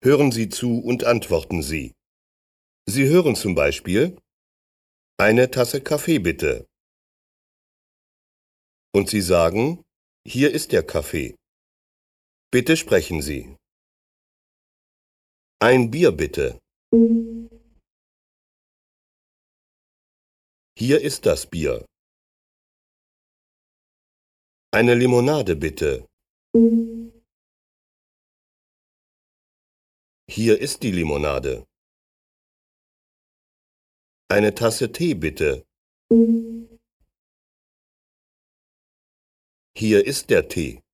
Hören Sie zu und antworten Sie. Sie hören zum Beispiel: Eine Tasse Kaffee bitte. Und Sie sagen: Hier ist der Kaffee. Bitte sprechen Sie. Ein Bier bitte. Hier ist das Bier. Eine Limonade bitte. Hier ist die Limonade. Eine Tasse Tee bitte. Hier ist der Tee.